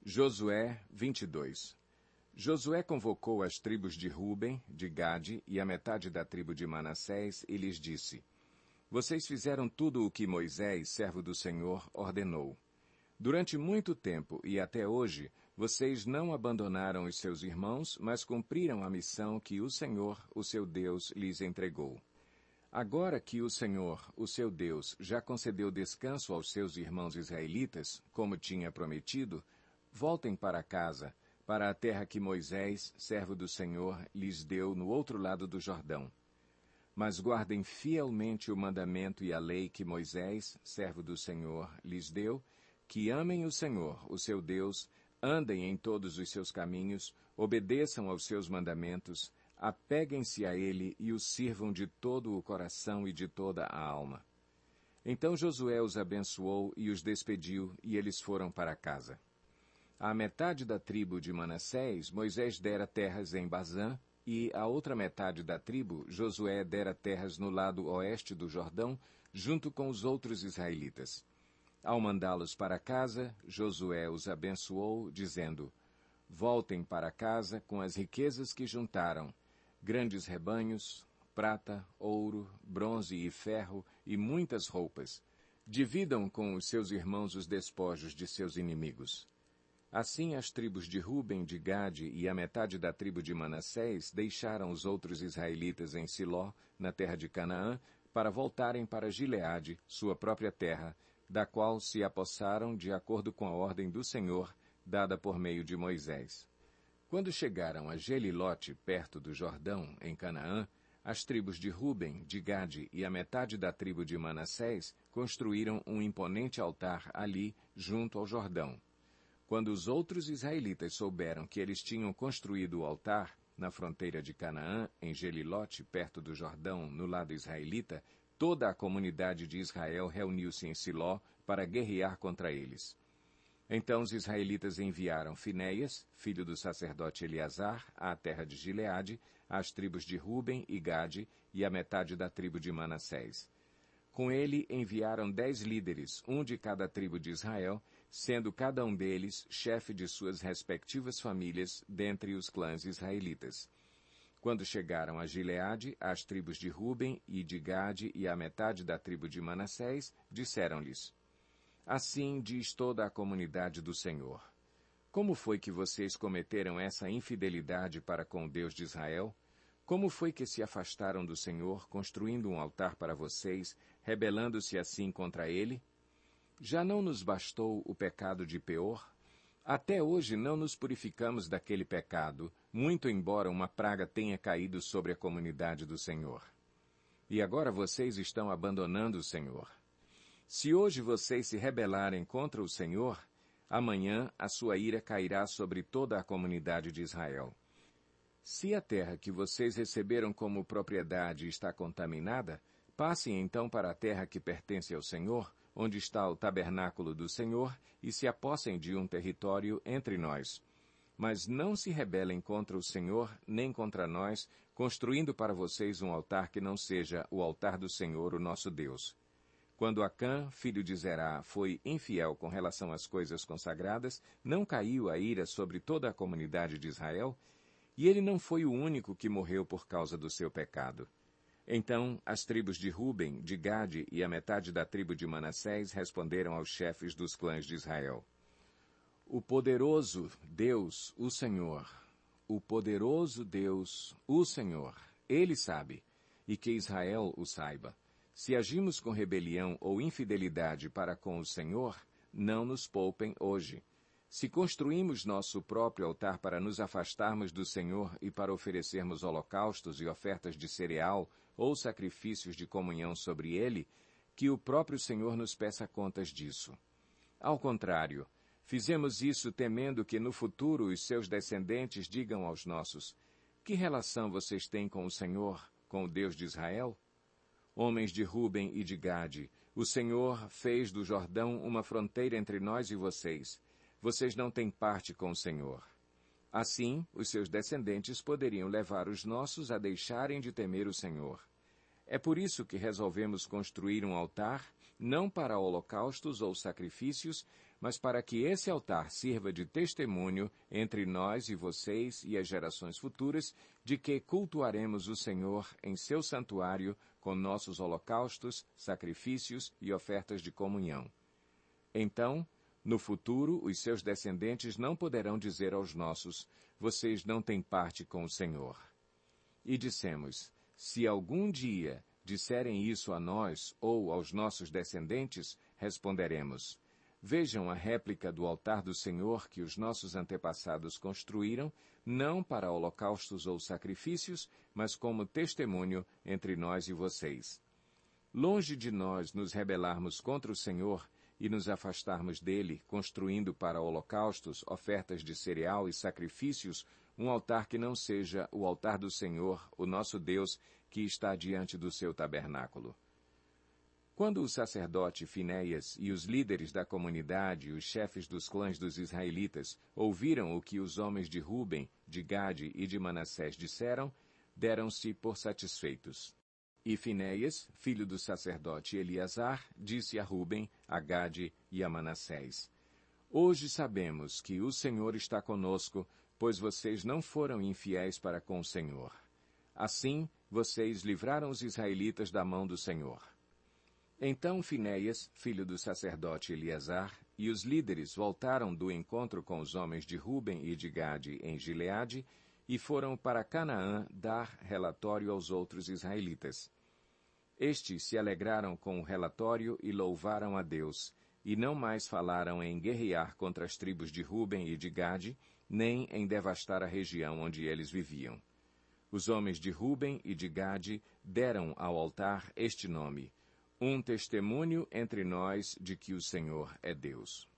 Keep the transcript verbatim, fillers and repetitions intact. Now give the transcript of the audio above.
Josué vinte e dois. Josué convocou as tribos de Ruben, de Gade e a metade da tribo de Manassés e lhes disse: Vocês fizeram tudo o que Moisés, servo do Senhor, ordenou. Durante muito tempo e até hoje, vocês não abandonaram os seus irmãos, mas cumpriram a missão que o Senhor, o seu Deus, lhes entregou. Agora que o Senhor, o seu Deus, já concedeu descanso aos seus irmãos israelitas, como tinha prometido, voltem para casa, para a terra que Moisés, servo do Senhor, lhes deu no outro lado do Jordão. Mas guardem fielmente o mandamento e a lei que Moisés, servo do Senhor, lhes deu, que amem o Senhor, o seu Deus, andem em todos os seus caminhos, obedeçam aos seus mandamentos, apeguem-se a ele e o sirvam de todo o coração e de toda a alma. Então Josué os abençoou e os despediu, e eles foram para casa. À metade da tribo de Manassés, Moisés dera terras em Bazã, e a outra metade da tribo, Josué dera terras no lado oeste do Jordão, junto com os outros israelitas. Ao mandá-los para casa, Josué os abençoou, dizendo: Voltem para casa com as riquezas que juntaram, grandes rebanhos, prata, ouro, bronze e ferro e muitas roupas. Dividam com os seus irmãos os despojos de seus inimigos. Assim as tribos de Ruben, de Gade e a metade da tribo de Manassés deixaram os outros israelitas em Siló, na terra de Canaã, para voltarem para Gileade, sua própria terra, da qual se apossaram de acordo com a ordem do Senhor, dada por meio de Moisés. Quando chegaram a Gelilote, perto do Jordão, em Canaã, as tribos de Ruben, de Gade e a metade da tribo de Manassés construíram um imponente altar ali, junto ao Jordão. Quando os outros israelitas souberam que eles tinham construído o altar na fronteira de Canaã, em Gelilote, perto do Jordão, no lado israelita, toda a comunidade de Israel reuniu-se em Siló para guerrear contra eles. Então os israelitas enviaram Finéias, filho do sacerdote Eleazar, à terra de Gileade, às tribos de Ruben e Gade e à metade da tribo de Manassés. Com ele enviaram dez líderes, um de cada tribo de Israel, sendo cada um deles chefe de suas respectivas famílias dentre os clãs israelitas. Quando chegaram a Gileade, as tribos de Ruben e de Gade e a metade da tribo de Manassés, disseram-lhes: Assim diz toda a comunidade do Senhor: Como foi que vocês cometeram essa infidelidade para com o Deus de Israel? Como foi que se afastaram do Senhor, construindo um altar para vocês, rebelando-se assim contra ele? Já não nos bastou o pecado de Peor? Até hoje não nos purificamos daquele pecado, muito embora uma praga tenha caído sobre a comunidade do Senhor. E agora vocês estão abandonando o Senhor. Se hoje vocês se rebelarem contra o Senhor, amanhã a sua ira cairá sobre toda a comunidade de Israel. Se a terra que vocês receberam como propriedade está contaminada, passem então para a terra que pertence ao Senhor, onde está o tabernáculo do Senhor, e se apossem de um território entre nós. Mas não se rebelem contra o Senhor, nem contra nós, construindo para vocês um altar que não seja o altar do Senhor, o nosso Deus. Quando Acã, filho de Zerá, foi infiel com relação às coisas consagradas, não caiu a ira sobre toda a comunidade de Israel? E ele não foi o único que morreu por causa do seu pecado. Então as tribos de Ruben, de Gade e a metade da tribo de Manassés responderam aos chefes dos clãs de Israel: O poderoso Deus, o Senhor, o poderoso Deus, o Senhor, Ele sabe, e que Israel o saiba. Se agimos com rebelião ou infidelidade para com o Senhor, não nos poupem hoje. Se construímos nosso próprio altar para nos afastarmos do Senhor e para oferecermos holocaustos e ofertas de cereal ou sacrifícios de comunhão sobre ele, que o próprio Senhor nos peça contas disso. Ao contrário, fizemos isso temendo que no futuro os seus descendentes digam aos nossos: Que relação vocês têm com o Senhor, com o Deus de Israel? Homens de Ruben e de Gade, o Senhor fez do Jordão uma fronteira entre nós e vocês. Vocês não têm parte com o Senhor. Assim, os seus descendentes poderiam levar os nossos a deixarem de temer o Senhor. É por isso que resolvemos construir um altar, não para holocaustos ou sacrifícios, mas para que esse altar sirva de testemunho entre nós e vocês e as gerações futuras, de que cultuaremos o Senhor em seu santuário com nossos holocaustos, sacrifícios e ofertas de comunhão. Então, no futuro, os seus descendentes não poderão dizer aos nossos, vocês não têm parte com o Senhor. E dissemos, se algum dia disserem isso a nós ou aos nossos descendentes, responderemos, vejam a réplica do altar do Senhor que os nossos antepassados construíram, não para holocaustos ou sacrifícios, mas como testemunho entre nós e vocês. Longe de nós nos rebelarmos contra o Senhor e nos afastarmos dele, construindo para holocaustos, ofertas de cereal e sacrifícios, um altar que não seja o altar do Senhor, o nosso Deus, que está diante do seu tabernáculo. Quando o sacerdote Finéias e os líderes da comunidade e os chefes dos clãs dos israelitas ouviram o que os homens de Ruben, de Gade e de Manassés disseram, deram-se por satisfeitos. E Finéias, filho do sacerdote Eleazar, disse a Ruben, a Gade e a Manassés, hoje sabemos que o Senhor está conosco, pois vocês não foram infiéis para com o Senhor. Assim, vocês livraram os israelitas da mão do Senhor. Então Finéias, filho do sacerdote Eleazar, e os líderes voltaram do encontro com os homens de Ruben e de Gade em Gileade, e foram para Canaã dar relatório aos outros israelitas. Estes se alegraram com o relatório e louvaram a Deus, e não mais falaram em guerrear contra as tribos de Ruben e de Gade, nem em devastar a região onde eles viviam. Os homens de Ruben e de Gade deram ao altar este nome, um testemunho entre nós de que o Senhor é Deus.